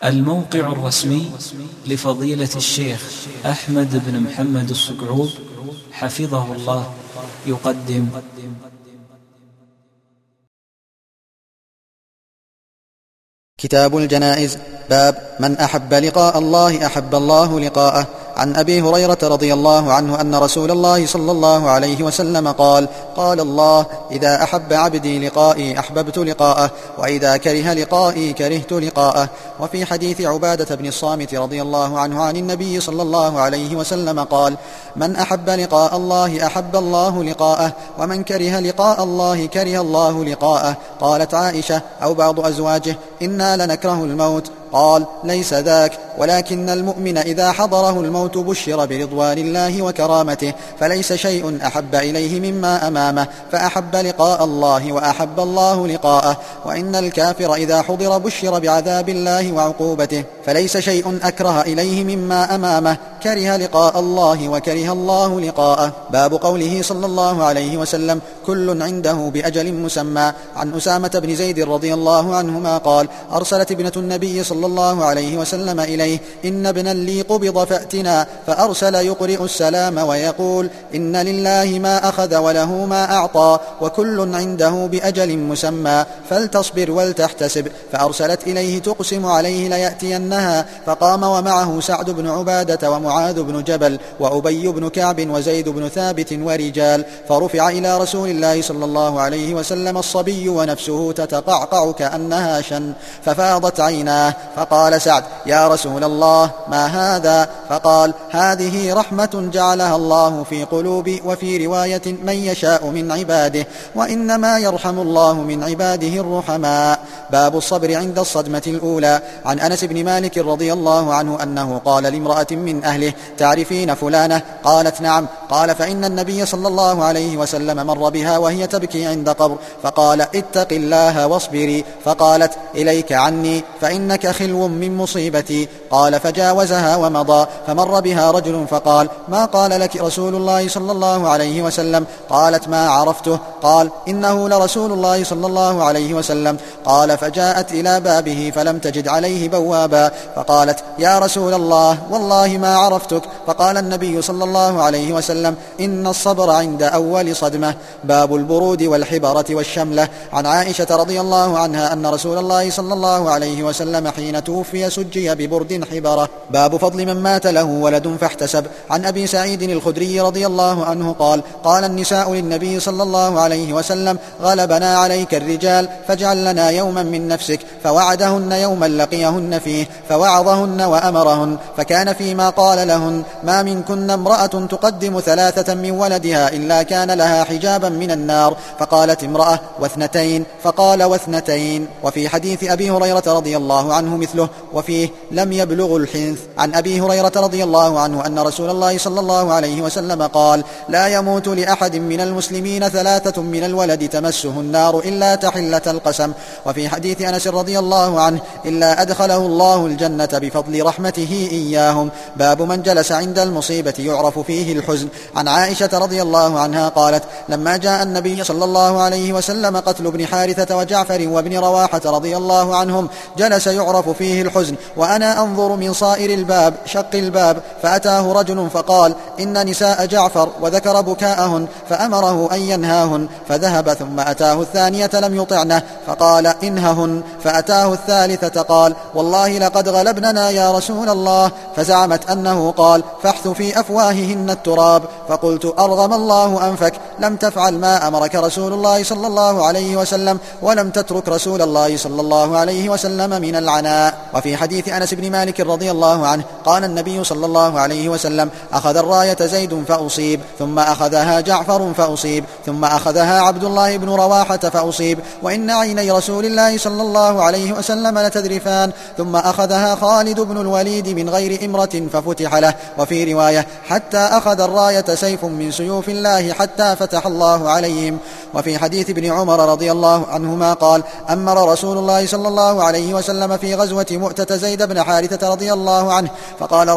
الموقع الرسمي لفضيلة الشيخ أحمد بن محمد الصقعوب حفظه الله يقدم كتاب الجنائز. باب من أحب لقاء الله أحب الله لقاءه. عن أبي هريرة رضي الله عنه أن رسول الله صلى الله عليه وسلم قال: قال الله: إذا أحب عبدي لقائي أحببت لقاءه، وإذا كره لقائي كرهت لقاءه. وفي حديث عبادة بن الصامت رضي الله عنه عن النبي صلى الله عليه وسلم قال: من أحب لقاء الله أحب الله لقاءه، ومن كره لقاء الله كره الله لقاءه. قالت عائشة أو بعض أزواجه: إنا لنكره الموت. قال: ليس ذاك، ولكن المؤمن إذا حضره الموت بشر برضوان الله وكرامته، فليس شيء أحب إليه مما أمامه، فأحب لقاء الله وأحب الله لقاءه. وإن الكافر إذا حضر بشر بعذاب الله وعقوبته، فليس شيء أكره إليه مما أمامه، كره لقاء الله وكره الله لقاءه. باب قوله صلى الله عليه وسلم: كل عنده بأجل مسمى. عن أسامة بن زيد رضي الله عنهما قال: أرسلت ابنة النبي صلى الله عليه وسلم إليه: إن ابنا لي قبض فأتنا. فأرسل يقرئ السلام ويقول: إن لله ما أخذ وله ما أعطى، وكل عنده بأجل مسمى، فلتصبر ولتحتسب. فأرسلت إليه تقسم عليه ليأتينها، فقام ومعه سعد بن عبادة ومعاذ بن جبل وأبي بن كعب وزيد بن ثابت ورجال، فرفع إلى رسول الله صلى الله عليه وسلم الصبي ونفسه تتقعقع كأنها شن، ففاضت عيناه. فقال سعد: يا رسول الله، ما هذا؟ فقال: هذه رحمة جعلها الله في قلوب، وفي رواية من يشاء من عباده، وإنما يرحم الله من عباده الرحماء. باب الصبر عند الصدمة الأولى. عن أنس بن مالك رضي الله عنه أنه قال لامرأة من أهله: تعرفين فلانة؟ قالت: نعم. قال: فإن النبي صلى الله عليه وسلم مر بها وهي تبكي عند قبر، فقال: اتق الله واصبري. فقالت: إليك عني، فإنك خلو من مصيبتي. قال: فجاوزها ومضى. فمر بها رجل فقال: ما قال لك رسول الله صلى الله عليه وسلم؟ قالت: ما عرفته. قال: إنه لرسول الله صلى الله عليه وسلم. قال: فجاءت إلى بابه فلم تجد عليه بوابا، فقالت: يا رسول الله، والله ما عرفتك. فقال النبي صلى الله عليه وسلم: إن الصبر عند أول صدمة. باب البرود والحبرة والشملة. عن عائشة رضي الله عنها أن رسول الله صلى الله عليه وسلم حين توفي سجي ببرد حبرة. باب فضل من مات له ولد فاحتسب. عن أبي سعيد الخدري رضي الله عنه قال: قال النساء للنبي صلى الله عليه وسلم: غلبنا عليك الرجال، فاجعل لنا يوما من نفسك. فوعدهن يوما لقيهن فيه، فوعظهن وأمرهن. فكان فيما قال لهن: ما منكن امرأة تقدم 3 من ولدها إلا كان لها حجابا من النار. فقالت امرأة: واثنتين؟ فقال: واثنتين. وفي حديث أبي هريرة رضي الله عنه مثله، وفيه: لم يبلغ الحنث. عن أبي هريرة رضي الله عنه أن رسول الله صلى الله عليه وسلم قال: لا يموت لأحد من المسلمين 3 من الولد تمسه النار إلا تحلة القسم. وفي حديث أنس رضي الله عنه: إلا أدخله الله الجنة بفضل رحمته إياهم. باب من جلس عند المصيبة يعرف فيه الحزن. عن عائشة رضي الله عنها قالت: لما جاء النبي صلى الله عليه وسلم قتل ابن حارثة وجعفر وابن رواحة رضي الله عنهم، جلس يعرف فيه الحزن، وأنا أنظر من صائر الباب شق الباب، فأتاه رجل فقال: إن نساء جعفر، وذكر بكاءهن، فأمره أن ينهاهن. فذهب، ثم أتاه الثانية لم يطعنه، فقال: إنههن. فأتاه الثالثة قال: والله لقد غلبننا يا رسول الله. فزعمت أنه قال: فاحث في أفواههن التراب. فقلت: أرغم الله أنفك، لم تفعل ما أمرك رسول الله صلى الله عليه وسلم، ولم تترك رسول الله صلى الله عليه وسلم من العناء. وفي حديث أنس بن مالك رضي الله عنه قال النبي صلى الله عليه وسلم: أخذ الراية زيد فأصيب، ثم أخذها جعفر فأصيب، ثم أخذها عبد الله بن رواحة فأصيب، وإن عيني رسول الله صلى الله عليه وسلم لتذرفان، ثم أخذها خالد بن الوليد من غير إمرة ففتح له. وفي رواية: حتى أخذ الراية سيف من سيوف الله حتى فتح الله عليهم. وفي حديث ابن عمر رضي الله عنهما قال: أمر رسول الله صلى الله عليه وسلم في غزوة مؤتة زيد بن حارثة رضي الله عنه، فقال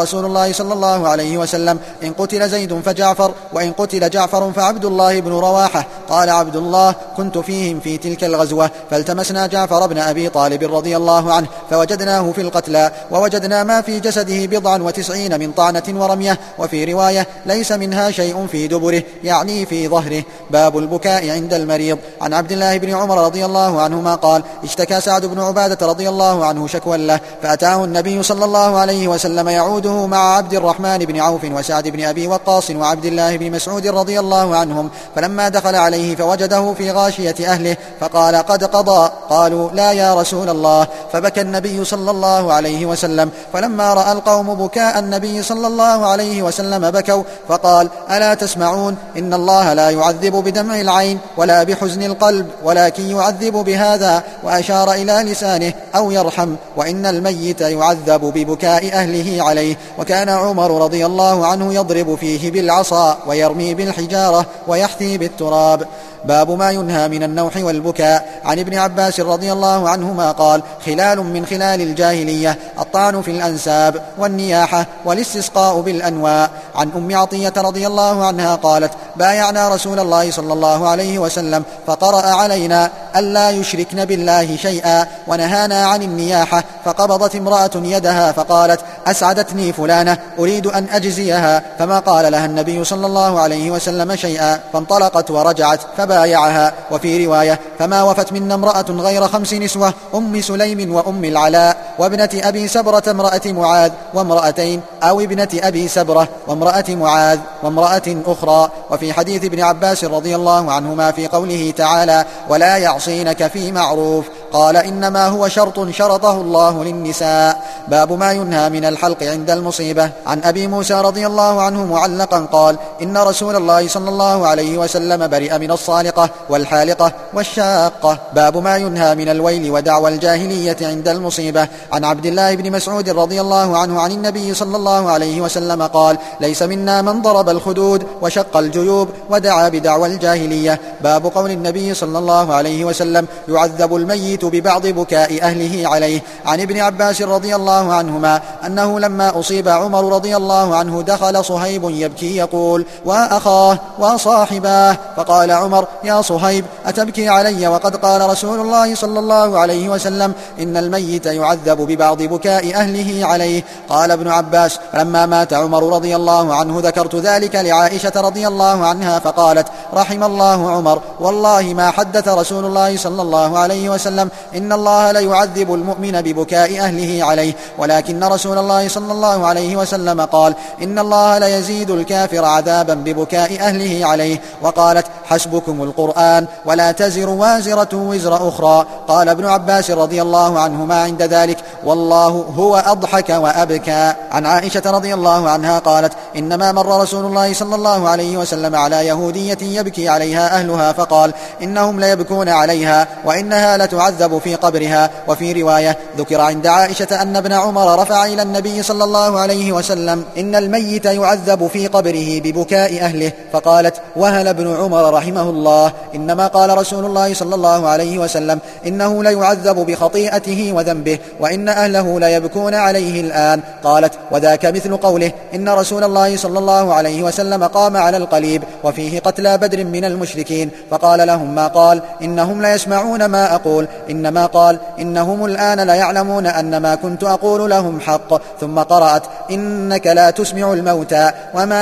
رسول الله صلى الله عليه وسلم: إن قتل زيد فجعفر، وإن قتل جعفر فعبد الله بن رواحة. قال عبد الله: كنت فيهم في تلك الغزوة، فالتمسنا جعفر بن أبي طالب رضي الله عنه فوجدناه في القتلى، ووجدنا ما في جسده 97 من طعنة ورمية، وفي رواية: ليس منها شيء في دبره، يعني في ظهره. باب البكاء عند المريض. عن عبد الله بن عمر رضي الله عنهما قال: اشتكى سعد بن عبادة رضي الله عنه شكوى له، فأتاه النبي صلى الله عليه وسلم يعوده مع عبد الرحمن بن عوف وسعد بن أبي وقاص وعبد الله بن مسعود رضي الله عنهم، فلما دخل عليه فوجده في غاشية أهله فقال: قد قضى. قالوا: لا يا رسول الله. فبكى النبي صلى الله عليه وسلم، فلما رأى القوم بكاء النبي صلى الله عليه وسلم بكوا، فقال: ألا تسمعون؟ إن الله لا يعذب بدمع العين ولا بحزن القلب، ولكن يعذب بهذا، وأشار إلى لسانه، أو يرحم، وإن الميت يعذب ببكاء أهله عليه. وكان عمر رضي الله عنه يضرب فيه بالعصا ويرمي بالحجارة ويحثي بالتراب. باب ما ينهى من النوح والبكاء. عن ابن عباس رضي الله عنهما قال: خلال من خلال الجاهلية الطعن في الأنساب والنياحة والاستسقاء بالأنواء. عن أم عطية رضي الله عنها قالت: بايعنا رسول الله صلى الله عليه وسلم فقرأ علينا ألا يشركن بالله شيئا، ونهانا عن النياحة، فقبضت امرأة يدها فقالت: أسعدتني فلانة أريد أن أجزيها، فما قال لها النبي صلى الله عليه وسلم شيئا، فانطلقت ورجعت فبايعها. وفي رواية: فما وفت منا امرأة غير 5 نسوة: أم سليم وأم العلاء وابنة أبي سبرة امرأة معاذ وامرأتين، أو ابنة أبي سبرة وامرأة معاذ وامرأة أخرى. وفي حديث ابن عباس رضي الله عنهما في قوله تعالى: ولا يعصينك في معروف، قال: إنما هو شرط شرطه الله للنساء. باب ما ينهى من الحلق عند المصيبة. عن أبي موسى رضي الله عنه معلقا قال: إن رسول الله صلى الله عليه وسلم برئ من الصالقة والحالقة والشاقة. باب ما ينهى من الويل ودعوى الجاهلية عند المصيبة. عن عبد الله بن مسعود رضي الله عنه عن النبي صلى الله عليه وسلم قال: ليس منا من ضرب الخدود وشق الجيوب ودعا بدعوى الجاهلية. باب قول النبي صلى الله عليه وسلم: يعذب الميت ببعض بكاء أهله عليه. عن ابن عباس رضي الله عنهما أنه لما أصيب عمر رضي الله عنه دخل صهيب يبكي يقول: وأخاه وصاحباه، فقال عمر: يا صهيب، أتبكي علي وقد قال رسول الله صلى الله عليه وسلم: إن الميت يعذب ببعض بكاء أهله عليه. قال ابن عباس: لما مات عمر رضي الله عنه ذكرت ذلك لعائشة رضي الله عنها فقالت: رحم الله عمر، والله ما حدث رسول الله صلى الله عليه وسلم إن الله ليعذب المؤمن ببكاء أهله عليه، ولكن رسول الله صلى الله عليه وسلم قال: إن الله ليزيد الكافر عذابا ببكاء أهله عليه. وقالت: حسبكم القرآن، ولا تزر وازرة وزر أخرى. قال ابن عباس رضي الله عنهما عند ذلك: والله هو أضحك وأبكى. عن عائشة رضي الله عنها قالت: إنما مر رسول الله صلى الله عليه وسلم على يهودية يبكي عليها أهلها فقال: إنهم ليبكون عليها وإنها لتعذب في قبرها. وفي رواية ذكر عند عائشة أن ابن عمر رفع إلى النبي صلى الله عليه وسلم: إن الميت يعذب في قبره ببكاء أهله، فقالت: وهل ابن عمر رحمه الله، إنما قال رسول الله صلى الله عليه وسلم: إنه ليعذب بخطيئته وذنبه، وإن أهله ليبكون عليه الآن. قالت: وذاك مثل قوله: إن رسول الله صلى الله عليه وسلم قام على القليب وفيه قتلى بدر من المشركين فقال لهم ما قال: إنهم ليسمعون ما أقول، إنما قال: إنهم الآن ليعلمون أن ما كنت أقول لهم حق. ثم قرأت: إنك لا تسمع الموتى وما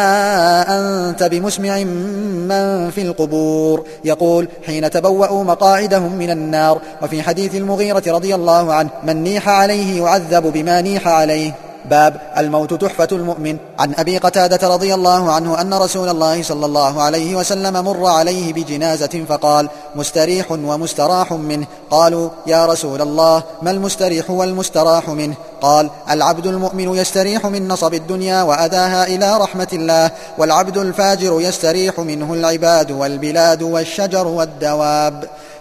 أنت بمسمع من في القبور، يقول حين تبوأوا مقاعدهم من النار. وفي حديث المغيرة رضي الله عنه: من نيح عليه يعذب بما نيح عليه. باب الموت تحفة المؤمن. عن أبي قتادة رضي الله عنه أن رسول الله صلى الله عليه وسلم مر عليه بجنازة فقال: مستريح ومستراح منه. قالوا: يا رسول الله، ما المستريح والمستراح منه؟ قال: العبد المؤمن يستريح من نصب الدنيا وأذاها إلى رحمة الله، والعبد الفاجر يستريح منه العباد والبلاد والشجر والدواب.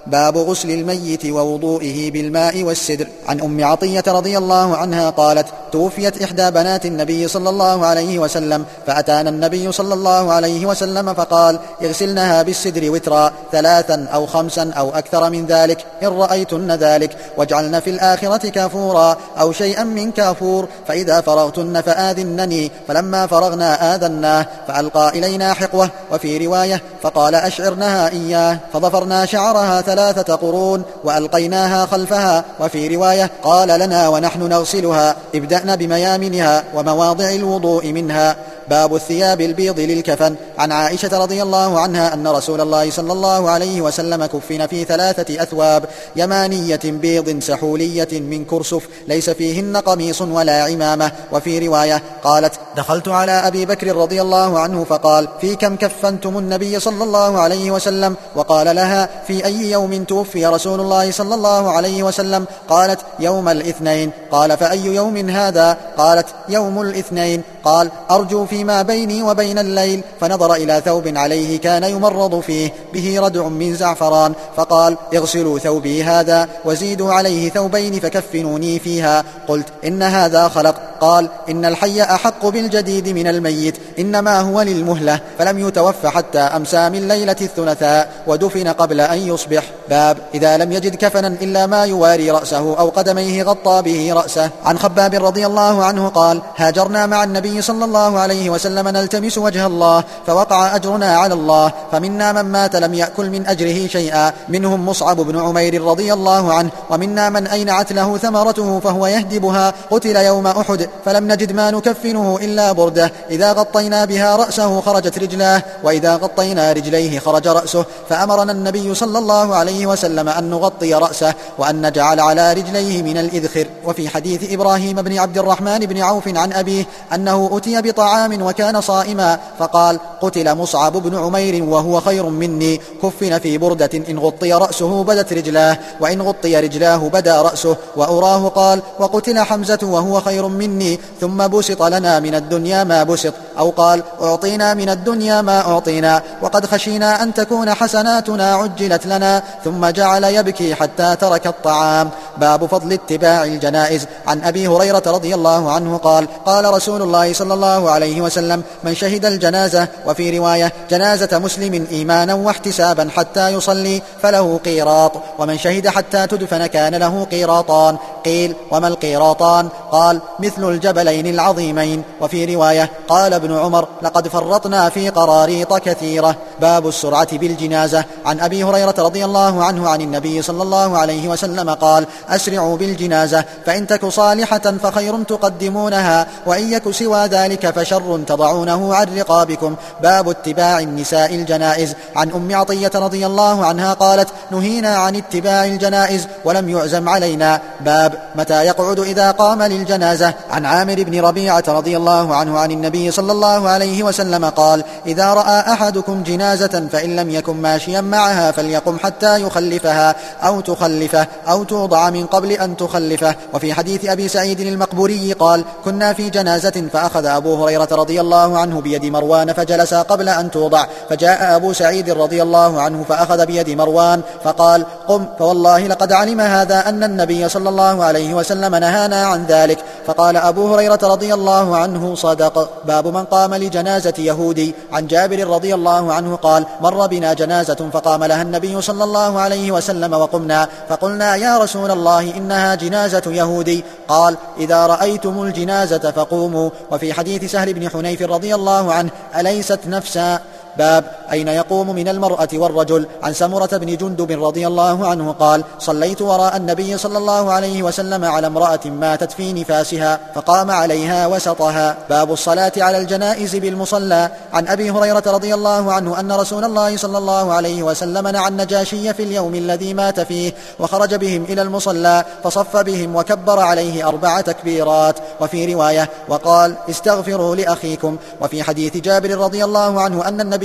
باب غسل الميت ووضوئه بالماء والسدر. عن أم عطية رضي الله عنها قالت: توفيت إحدى بنات النبي صلى الله عليه وسلم، فأتانا النبي صلى الله عليه وسلم فقال: اغسلنها بالسدر وترا 3 أو 5 أو أكثر من ذلك إن رأيتن ذلك، واجعلن في الآخرة كافورا أو شيئا من كافور، فإذا فرغتن فآذنني. فلما فرغنا آذناه، فألقى إلينا حقوة. وفي رواية: فقال: أشعرنها إياه، فضفرنا شعرها 3 قرون وألقيناها خلفها. وفي رواية: قال لنا ونحن نغسلها: ابدأن بميامنها ومواضع الوضوء منها. باب الثياب البيض للكفن. عن عائشة رضي الله عنها أن رسول الله صلى الله عليه وسلم كفن في 3 أثواب يمانية بيض سحولية من كرسف ليس فيهن قميص ولا عمامة. وفي رواية قالت: دخلت على أبي بكر رضي الله عنه فقال: في كم كفنتم النبي صلى الله عليه وسلم؟ وقال لها: في أي يوم توفي رسول الله صلى الله عليه وسلم؟ قالت: يوم الاثنين. قال: فأي يوم هذا؟ قالت: يوم الاثنين. قال: أرجو فيما بيني وبين الليل. فنظر إلى ثوب عليه كان يمرض فيه به ردع من زعفران، فقال: اغسلوا ثوبي هذا وزيدوا عليه 2 فكفنوني فيها. قلت: إن هذا خلق. قال: إن الحي أحق بالجديد من الميت، إنما هو للمهلة. فلم يتوفى حتى أمسى من ليلة الثلاثاء، ودفن قبل أن يصبح. باب إذا لم يجد كفنا إلا ما يواري رأسه أو قدميه غطى به رأسه. عن خباب رضي الله عنه قال: هاجرنا مع النبي صلى الله عليه وسلم نلتمس وجه الله، فوقع أجرنا على الله، فمنا من مات لم يأكل من أجره شيئا، منهم مصعب بن عمير رضي الله عنه، ومنا من أينعت له ثمرته فهو يهدبها، قتل يوم أحد، فلم نجد ما نكفنه إلا بردة، إذا غطينا بها رأسه خرجت رجلاه، وإذا غطينا رجليه خرج رأسه، فأمرنا النبي صلى الله عليه وسلم أن نغطي رأسه وأن نجعل على رجليه من الإذخر. وفي حديث إبراهيم بن عبد الرحمن بن عوف عن أبيه أنه أتي بطعام وكان صائما، فقال: قتل مصعب بن عمير وهو خير مني، كفن في بردة إن غطي رأسه بدت رجلاه، وإن غطي رجلاه بدا رأسه. وأراه قال: وقتل حمزة وهو خير مني، ثم بسط لنا من الدنيا ما بسط، أو قال: أعطينا من الدنيا ما أعطينا، وقد خشينا أن تكون حسناتنا عجلت لنا. ثم جعل يبكي حتى ترك الطعام. باب فضل اتباع الجنائز. عن أبي هريرة رضي الله عنه قال: قال رسول الله صلى الله عليه وسلم: من شهد الجنازة، وفي رواية: جنازة مسلم إيمانا واحتسابا حتى يصلي فله قيراط، ومن شهد حتى تدفن كان له قيراطان. قيل: وما القيراطان؟ قال: مثل الجبلين العظيمين. وفي رواية قال ابن عمر: لقد فرطنا في قراريط كثيرة. باب السرعة بالجنازة. عن أبي هريرة رضي الله عنه عن النبي صلى الله عليه وسلم قال: أسرعوا بالجنازة، فإن تك صالحة فخير تقدمونها، وإن يك سوى ذلك فشر تضعونه عن رقابكم. باب اتباع النساء الجنائز. عن أم عطية رضي الله عنها قالت: نهينا عن اتباع الجنائز ولم يعزم علينا. باب متى يقعد إذا قام للجنازة. عن عامر بن ربيعة رضي الله عنه عن النبي صلى الله عليه وسلم قال: إذا رأى أحدكم جنازة فإن لم يكن ماشيا معها فليقم حتى يخلفها أو تخلفه أو توضع من قبل أن تخلفه. وفي حديث أبي سعيد المقبوري قال: كنا في جنازة فأخذ أبو هريرة رضي الله عنه بيد مروان فجلس قبل أن توضع، فجاء أبو سعيد رضي الله عنه فأخذ بيد مروان فقال: قم، فوالله لقد علم هذا أن النبي صلى الله عليه وسلم نهانا عن ذلك. فقال أبو هريرة رضي الله عنه: صدق. باب من قام لجنازة يهودي. عن جابر رضي الله عنه قال: مر بنا جنازة فقام لها النبي صلى الله عليه وسلم وقمنا، فقلنا: يا رسول الله إنها جنازة يهودي. قال: إذا رأيتم الجنازة فقوموا. وفي حديث سهل بن حنيف رضي الله عنه: أليست نفسا. باب أين يقوم من المرأة والرجل. عن سمرة بن جندب رضي الله عنه قال: صليت وراء النبي صلى الله عليه وسلم على امرأة ماتت في نفاسها فقام عليها وسطها. باب الصلاة على الجنائز بالمصلى. عن أبي هريرة رضي الله عنه أن رسول الله صلى الله عليه وسلم نعى النجاشي في اليوم الذي مات فيه، وخرج بهم إلى المصلى فصف بهم وكبر عليه 4 تكبيرات. وفي رواية: وقال: استغفروا لأخيكم. وفي حديث جابر رضي الله عنه أن النبي صلى الله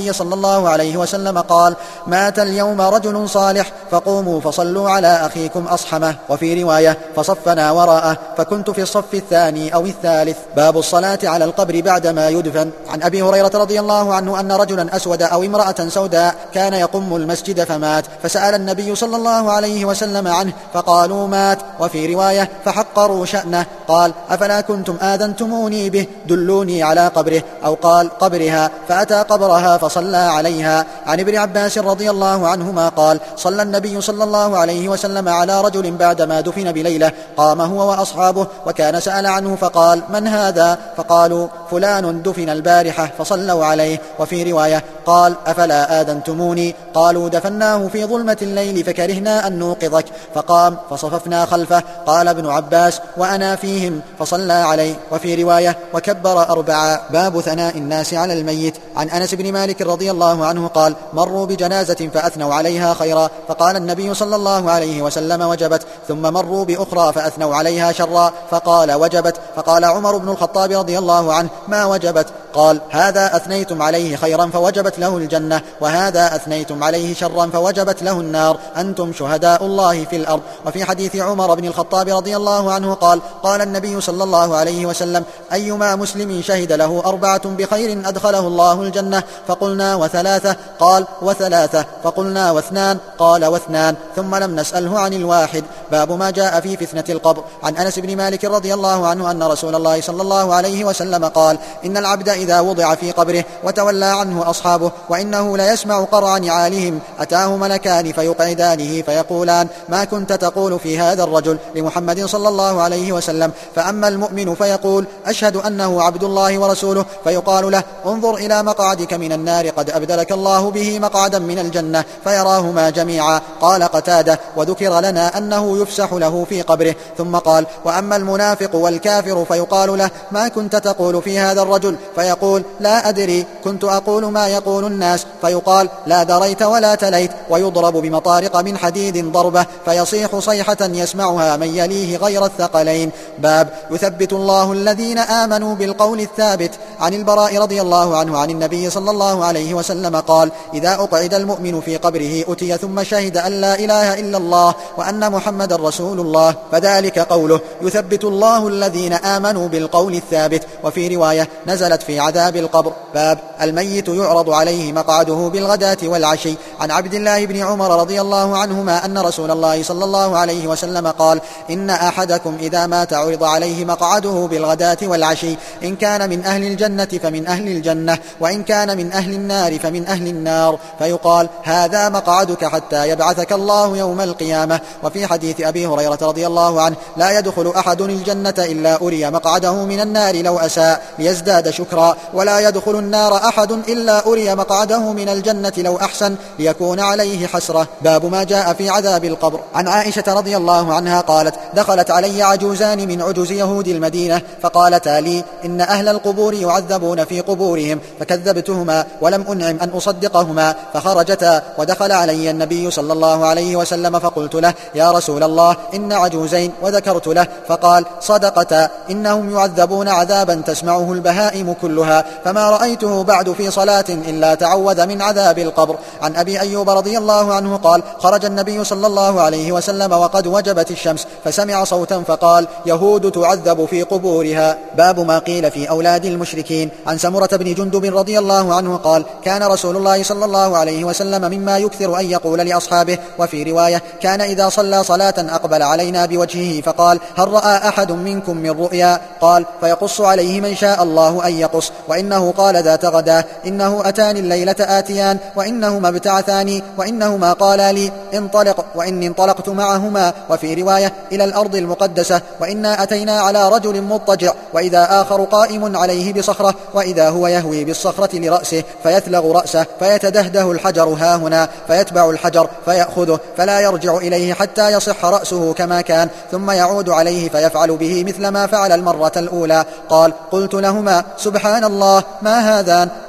الله عليه وسلم قال: مات اليوم رجل صالح فقوموا فصلوا على أخيكم أصحمه. وفي رواية: فصفنا وراءه فكنت في الصف الثاني أو الثالث. باب الصلاة على القبر بعدما يدفن. عن أبي هريرة رضي الله عنه أن رجلا أسود أو امرأة سوداء كان يقم المسجد فمات، فسأل النبي صلى الله عليه وسلم عنه فقالوا: مات. وفي رواية: فحقروا شأنه. قال: أفلا كنتم آذنتموني به؟ دلوني على قبره، أو قال قبرها، فأتى قبرها فصلى عليها. عن ابن عباس رضي الله عنهما قال: صلى النبي صلى الله عليه وسلم على رجل بعدما دفن بليلة، قام هو وأصحابه، وكان سأل عنه فقال: من هذا؟ فقالوا: فلان دفن البارحة، فصلوا عليه. وفي رواية: قال: أفلا آذنتموني؟ قالوا: دفناه في ظلمة الليل فكرهنا أن نوقظك، فقام فصففنا خلفه. قال ابن عباس: وأنا فيهم، فصلى عليه. وفي رواية: وكبر 4. باب ثناء الناس على الميت. عن أنس بن مالك رضي الله عنه قال: مروا بجنازة فأثنوا عليها خيرا، فقال النبي صلى الله عليه وسلم: وجبت. ثم مروا بأخرى فأثنوا عليها شرا، فقال: وجبت. فقال عمر بن الخطاب رضي الله عنه: ما وجبت؟ قال: هذا أثنيتم عليه خيرا فوجبت له الجنة، وهذا أثنيتم عليه شرا فوجبت له النار، أنتم شهداء الله في الأرض. وفي حديث عمر بن الخطاب رضي الله عنه قال: قال النبي صلى الله عليه وسلم: أيما مسلم شهد له 4 بخير أدخله الله الجنة. فقلنا: وثلاثة؟ قال: وثلاثة. فقلنا: واثنان؟ قال: واثنان. ثم لم نسأله عن الواحد. باب ما جاء في فتنة القبر. عن أنس بن مالك رضي الله عنه أن رسول الله صلى الله عليه وسلم قال: إن العبد إذا وضع في قبره وتولى عنه أصحابه وإنه ليسمع قرع نعالهم أتاه ملكان فيقعدانه فيقولان: ما كنت تقول في هذا الرجل؟ لمحمد صلى الله عليه وسلم. فأما المؤمن فيقول: أشهد أنه عبد الله ورسوله، فيقال له: انظر إلى مقعدك من النار قد أبدلك الله به مقعدا من الجنة، فيراهما جميعا. قال قتادة: وذكر لنا أنه يفسح له في قبره. ثم قال: وأما المنافق والكافر فيقال له: ما كنت تقول في هذا الرجل؟ فيقول: لا أدري، كنت أقول ما يقول الناس. فيقال: لا دريت ولا تليت. ويضرب بمطارق من حديد ضربة فيصيح صيحة يسمعها من يليه غير الثقلين. باب يثبت الله الذين آمنوا بالقول الثابت. عن البراء رضي الله عنه عن النبي صلى الله عليه وسلم قال: إذا أقعد المؤمن في قبره أتي ثم شهد أن لا إله إلا الله وأن محمد رسول الله، فذلك قوله: يثبت الله الذين آمنوا بالقول الثابت. وفي رواية: نزلت في عذاب القبر. باب الميت يعرض عليه مقعده بالغداة والعشي. عن عبد الله بن عمر رضي الله عنهما أن رسول الله صلى الله عليه وسلم قال: إن أحدكم إذا مات عرض عليه مقعده بالغداة والعشي، إن كان من أهل الجنة فمن أهل الجنة، وإن كان من أهل النار فمن أهل النار، فيقال: هذا مقعدك حتى يبعثك الله يوم القيامة. وفي حديث أبي هريرة رضي الله عنه: لا يدخل أحد الجنة إلا أري مقعده من النار لو أساء ليزداد شكرا، ولا يدخل النار أحد إلا أري مقعده من الجنة لو أحسن ليكون عليه حسرة. باب ما جاء في عذاب القبر. عن عائشة رضي الله عنها قالت: دخلت علي عجوزان من عجوز يهود المدينة فقالتا لي: إن أهل القبور يعذبون في قبورهم، فكذبتهما ولم أنعم أن أصدقهما، فخرجتا ودخل علي النبي صلى الله عليه وسلم فقلت له: يا رسول الله، إن عجوزين، وذكرت له، فقال: صدقتا، إنهم يعذبون عذابا تسمعه البهائم كلها، فما رأيته بعد في صلاة إلا تعوذ من عذاب القبر. عن أبي أيوب رضي الله عنه قال: خرج النبي صلى الله عليه وسلم وقد وجبت الشمس، فسمع صوتا فقال: يهود تعذب في قبورها. باب ما قيل في أولاد المشركين. عن سمرة بن جندب رضي الله عنه قال: كان رسول الله صلى الله عليه وسلم مما يكثر أن يقول لأصحابه. وفي رواية: كان إذا صلى صلاة أقبل علينا بوجهه فقال: هل رأى أحد منكم من رؤيا؟ قال: فيقص عليه من شاء الله أن يقص. وإنه قال ذات غدا: إنه أتاني الليلة آتيان، وإنهما ابتعثاني، وإنهما قالا لي: انطلق، وإني انطلقت معهما. وفي رواية: إلى الأرض المقدسة، وإنا أتينا على رجل مضطجع، وإذا آخر قائم عليه بصخرة، وإذا هو يهوي بالصخرة لرأسه فيثلغ رأسه فيتدهده الحجر هاهنا، فيتبع الحجر فيأخذه فلا يرجع إليه حتى يصح رأسه كما كان، ثم يعود عليه فيفعل به مثل ما فعل المرة الأولى. قال: قلت لهما: سبحان الله، ما هذان؟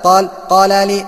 قال لي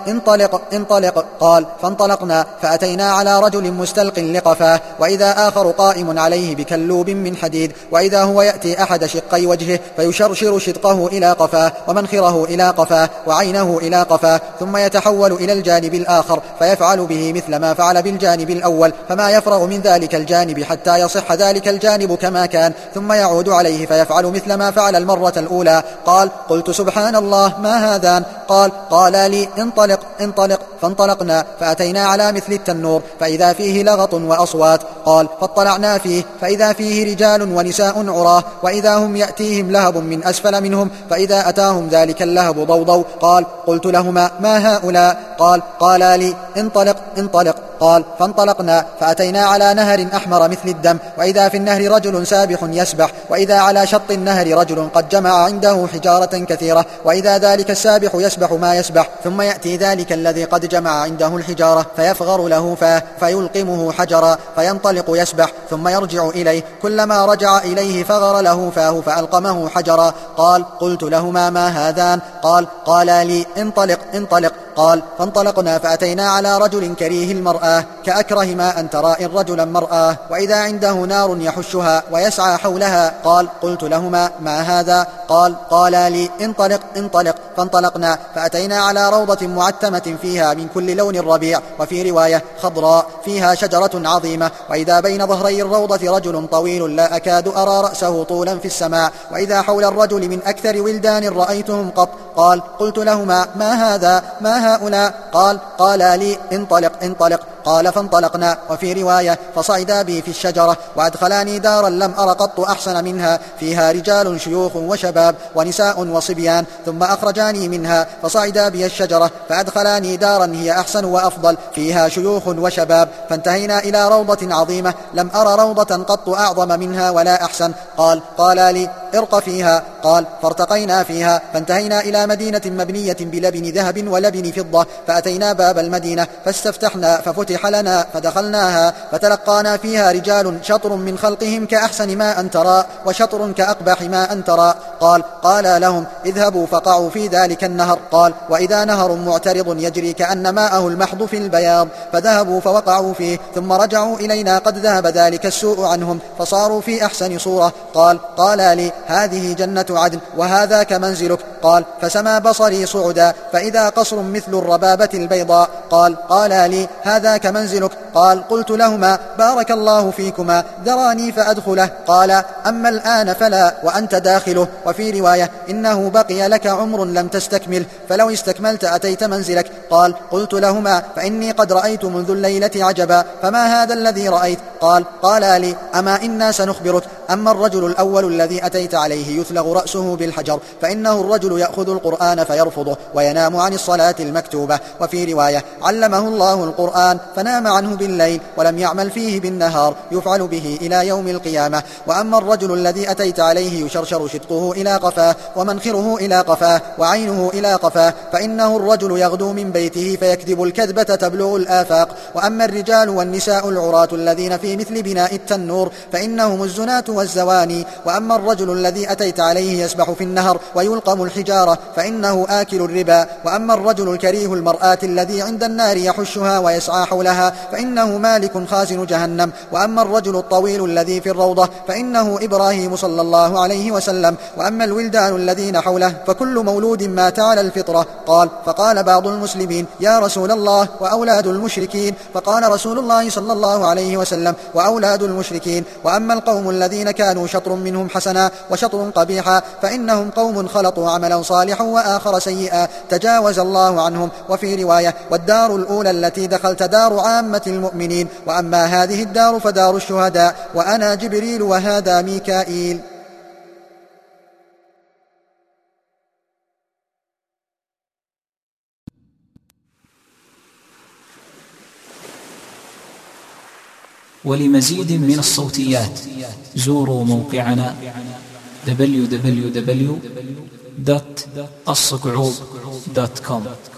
انطلق. قال فانطلقنا فأتينا على رجل مستلق لقفاه، وإذا آخر قائم عليه بكلوب من حديد، وإذا هو يأتي أحد شقي وجهه فيشرشر شدقه إلى قفاه ومنخره إلى قفاه وعينه إلى قفاه، ثم يتحول إلى الجانب الآخر فيفعل به مثل ما فعل بالجانب الأول، فما يفرغ من ذلك الجانب حتى يصح ذلك الجانب كما كان، ثم يعود عليه فيفعل مثل ما فعل المرة الأولى. قال قلت سبحان الله ما هذان؟ قال لي انطلق. فانطلقنا فأتينا على مثل التنور فإذا فيه لغط وأصوات. قال فاطلعنا فيه فإذا فيه رجال ونساء عراه، وإذا هم يأتيهم لهب من أسفل منهم، فإذا أتاهم ذلك اللهب ضوضوا. قال قلت لهما ما هؤلاء؟ قال لي انطلق. قال فانطلقنا فأتينا على نهر أحمر مثل الدم، وإذا في النهر رجل سابح يسبح، وإذا على شط النهر رجل قد جمع عنده حجارة كثيرة، وإذا ذلك السابح يسبح ما يسبح، ثم يأتي ذلك الذي قد جمع عنده الحجارة فيفغر له فاه فيلقمه حجرا فينطلق يسبح، ثم يرجع إليه، كلما رجع إليه فغر له فاه فألقمه حجرا. قال قلت لهما ما هذان؟ قال لي انطلق. قال فانطلقنا فأتينا على رجل كريه المرآة كأكره ما أن ترى رجلا مرآة، وإذا عنده نار يحشها ويسعى حولها. قال قلت لهما ما هذا؟ قال لي انطلق. فانطلقنا فأتينا على روضة معتمة فيها من كل لون الربيع، وفي رواية خضراء، فيها شجرة عظيمة، وإذا بين ظهري الروضة رجل طويل لا أكاد أرى رأسه طولا في السماء، وإذا حول الرجل من أكثر ولدان رأيتهم قط. قال قلت لهما ما هذا؟ ما هؤلاء؟ قال لي انطلق. قال فانطلقنا، وفي رواية فصعدا بي في الشجرة وأدخلاني دارا لم أر قط أحسن منها، فيها رجال شيوخ وشباب ونساء وصبيان، ثم أخرجاني منها فصعدا بي الشجرة فأدخلاني دارا هي أحسن وأفضل، فيها شيوخ وشباب، فانتهينا إلى روضة عظيمة لم أر روضة قط أعظم منها ولا أحسن. قال لي ارق فيها. قال فارتقينا فيها فانتهينا إلى مدينة مبنية بلبن ذهب ولبن فضة، فأتينا باب المدينة فاستفتحنا ففتح لنا فدخلناها، فتلقانا فيها رجال شطر من خلقهم كأحسن ما أن ترى وشطر كأقبح ما أن ترى. قال لهم اذهبوا فقعوا في ذلك النهر. قال وإذا نهر معترض يجري كأن ماءه المحض في البياض، فذهبوا فوقعوا فيه، ثم رجعوا إلينا قد ذهب ذلك السوء عنهم فصاروا في أحسن صورة. قال لي هذه جنة عدن وهذاك منزلك. قال فسما بصري صعدا فإذا قصر مثل الربابة البيضاء. قال لي هذاك منزلك. قلت لهما بارك الله فيكما، ذراني فأدخله. قال أما الآن فلا وأنت داخله. وفي رواية إنه بقي لك عمر لم تستكمل، فلو استكملت أتيت منزلك. قلت لهما فإني قد رأيت منذ الليلة عجبا، فما هذا الذي رأيت؟ قال لي أما إنا سنخبرك. أما الرجل الأول الذي أتيت عليه يثلغ رأسه بالحجر، فإنه الرجل يأخذ القرآن فيرفضه وينام عن الصلاة المكتوبة. وفي رواية علمه الله القرآن فنام عنه بالليل ولم يعمل فيه بالنهار، يفعل به إلى يوم القيامة. وأما الرجل الذي أتيت عليه يشرشر شدقه إلى قفاه ومنخره إلى قفاه وعينه إلى قفاه، فإنه الرجل يغدو من بيته فيكذب الكذبة تبلغ الآفاق. وأما الرجال والنساء العراة الذين في مثل بناء التنور فإنهم الزناة والزواني. وأما الرجل الذي أتيت عليه يسبح في النهر ويلقم الحجارة فإنه آكل الربا. وأما الرجل الكريه المرآة الذي عند النار يحشها ويسعى حولها فإنه مالك خازن جهنم. وأما الرجل الطويل الذي في الروضة فإنه إبراهيم صلى الله عليه وسلم. وأما الولدان الذين حوله فكل مولود مات على الفطرة. فقال بعض المسلمين يا رسول الله وأولاد المشركين؟ فقال رسول الله صلى الله عليه وسلم وأولاد المشركين. وأما القوم الذين كانوا شطر منهم حسنا وشطر قبيحا فإنهم قوم خلطوا عملا صالحا وآخر سيئا تجاوز الله عنهم. وفي رواية والدار الأولى التي دخلت دار عامة المؤمنين، وأما هذه الدار فدار الشهداء، وأنا جبريل وهذا ميكائيل. ولمزيد من الصوتيات زوروا موقعنا www.الصقعوب.com.